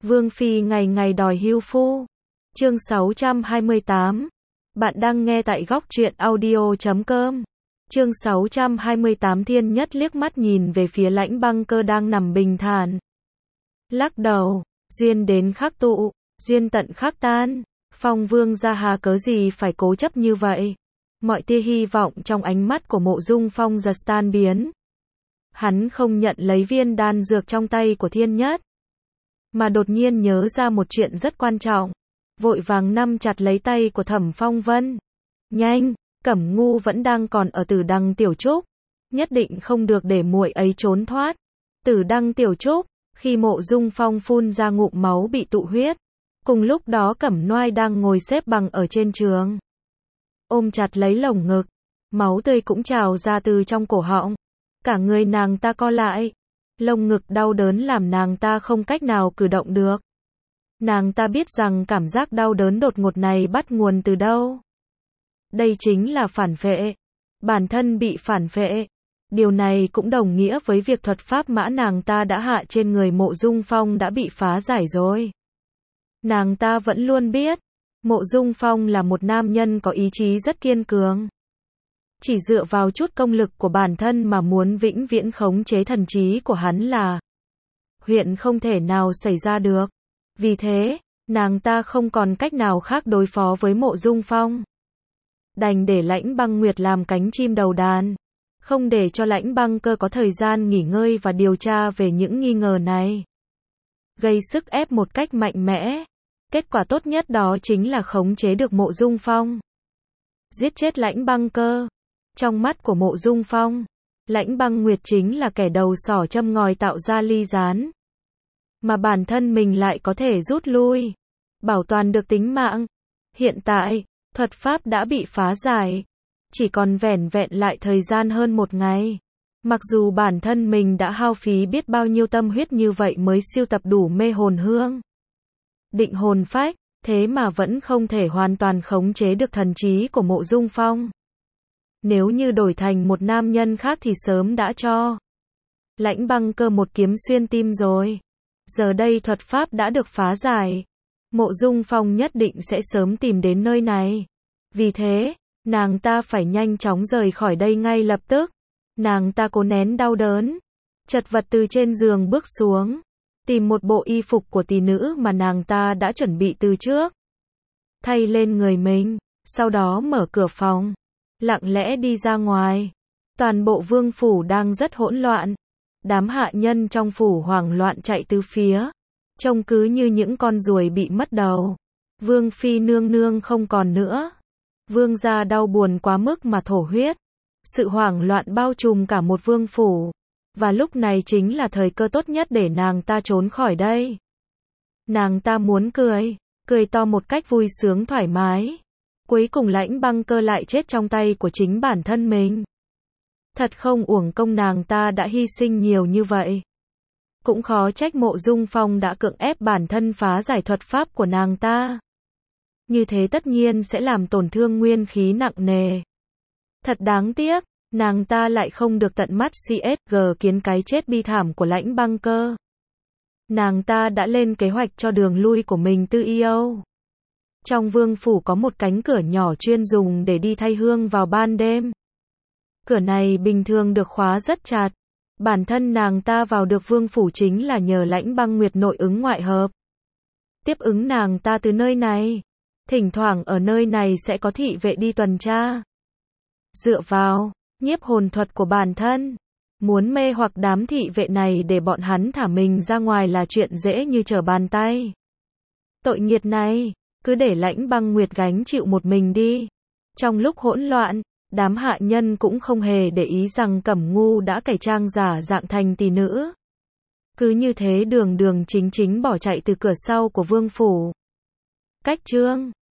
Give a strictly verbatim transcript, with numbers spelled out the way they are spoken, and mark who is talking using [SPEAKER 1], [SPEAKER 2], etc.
[SPEAKER 1] Vương phi ngày ngày đòi hưu phu. Chương sáu trăm hai mươi tám. Bạn đang nghe tại góc truyện audio chấm com. Chương sáu trăm hai mươi tám. Thiên Nhất liếc mắt nhìn về phía Lãnh Băng Cơ đang nằm bình thản. Lắc đầu, duyên đến khắc tụ, duyên tận khắc tan. Phong Vương gia hà cớ gì phải cố chấp như vậy? Mọi tia hy vọng trong ánh mắt của Mộ Dung Phong giật tan biến. Hắn không nhận lấy viên đan dược trong tay của Thiên Nhất, mà đột nhiên nhớ ra một chuyện rất quan trọng, vội vàng nắm chặt lấy tay của Thẩm Phong Vân. Nhanh, Cẩm Ngu vẫn đang còn ở Tử Đằng Tiểu Trúc, nhất định không được để muội ấy trốn thoát. Tử Đằng Tiểu Trúc, khi Mộ Dung Phong phun ra ngụm máu bị tụ huyết, cùng lúc đó Cẩm Noai đang ngồi xếp bằng ở trên giường, ôm chặt lấy lồng ngực, máu tươi cũng trào ra từ trong cổ họng, cả người nàng ta co lại, lồng ngực đau đớn làm nàng ta không cách nào cử động được. Nàng ta biết rằng cảm giác đau đớn đột ngột này bắt nguồn từ đâu. Đây chính là phản vệ. Bản thân bị phản vệ. Điều này cũng đồng nghĩa với việc thuật pháp mã nàng ta đã hạ trên người Mộ Dung Phong đã bị phá giải rồi. Nàng ta vẫn luôn biết, Mộ Dung Phong là một nam nhân có ý chí rất kiên cường. Chỉ dựa vào chút công lực của bản thân mà muốn vĩnh viễn khống chế thần trí của hắn là huyện không thể nào xảy ra được. Vì thế, nàng ta không còn cách nào khác đối phó với Mộ Dung Phong. Đành để Lãnh Băng Nguyệt làm cánh chim đầu đàn, không để cho Lãnh Băng Cơ có thời gian nghỉ ngơi và điều tra về những nghi ngờ này. Gây sức ép một cách mạnh mẽ. Kết quả tốt nhất đó chính là khống chế được Mộ Dung Phong. Giết chết Lãnh Băng Cơ. Trong mắt của Mộ Dung Phong, Lãnh Băng Nguyệt chính là kẻ đầu sỏ châm ngòi tạo ra ly gián. Mà bản thân mình lại có thể rút lui, bảo toàn được tính mạng. Hiện tại, thuật pháp đã bị phá giải, chỉ còn vẻn vẹn lại thời gian hơn một ngày. Mặc dù bản thân mình đã hao phí biết bao nhiêu tâm huyết như vậy mới siêu tập đủ mê hồn hương, định hồn phách, thế mà vẫn không thể hoàn toàn khống chế được thần trí của Mộ Dung Phong. Nếu như đổi thành một nam nhân khác thì sớm đã cho Lãnh Băng Cơ một kiếm xuyên tim rồi. Giờ đây thuật pháp đã được phá giải, Mộ Dung Phong nhất định sẽ sớm tìm đến nơi này. Vì thế, nàng ta phải nhanh chóng rời khỏi đây ngay lập tức. Nàng ta cố nén đau đớn, chật vật từ trên giường bước xuống, tìm một bộ y phục của tỷ nữ mà nàng ta đã chuẩn bị từ trước, thay lên người mình, sau đó mở cửa phòng, lặng lẽ đi ra ngoài. Toàn bộ vương phủ đang rất hỗn loạn. Đám hạ nhân trong phủ hoảng loạn chạy tứ phía, trông cứ như những con ruồi bị mất đầu. Vương phi nương nương không còn nữa. Vương gia đau buồn quá mức mà thổ huyết. Sự hoảng loạn bao trùm cả một vương phủ. Và lúc này chính là thời cơ tốt nhất để nàng ta trốn khỏi đây. Nàng ta muốn cười, cười to một cách vui sướng thoải mái. Cuối cùng Lãnh Băng Cơ lại chết trong tay của chính bản thân mình. Thật không uổng công nàng ta đã hy sinh nhiều như vậy. Cũng khó trách Mộ Dung Phong đã cưỡng ép bản thân phá giải thuật pháp của nàng ta. Như thế tất nhiên sẽ làm tổn thương nguyên khí nặng nề. Thật đáng tiếc, nàng ta lại không được tận mắt xê ét giê kiến cái chết bi thảm của Lãnh Băng Cơ. Nàng ta đã lên kế hoạch cho đường lui của mình từ i âu. Trong vương phủ có một cánh cửa nhỏ chuyên dùng để đi thay hương vào ban đêm. Cửa này bình thường được khóa rất chặt. Bản thân nàng ta vào được vương phủ chính là nhờ Lãnh Băng Nguyệt nội ứng ngoại hợp. Tiếp ứng nàng ta từ nơi này. Thỉnh thoảng ở nơi này sẽ có thị vệ đi tuần tra. Dựa vào nhiếp hồn thuật của bản thân, muốn mê hoặc đám thị vệ này để bọn hắn thả mình ra ngoài là chuyện dễ như trở bàn tay. Tội nghiệt này, cứ để Lãnh Băng Nguyệt gánh chịu một mình đi. Trong lúc hỗn loạn, đám hạ nhân cũng không hề để ý rằng Cẩm Ngu đã cải trang giả dạng thành tỷ nữ. Cứ như thế đường đường chính chính bỏ chạy từ cửa sau của vương phủ. Cách chương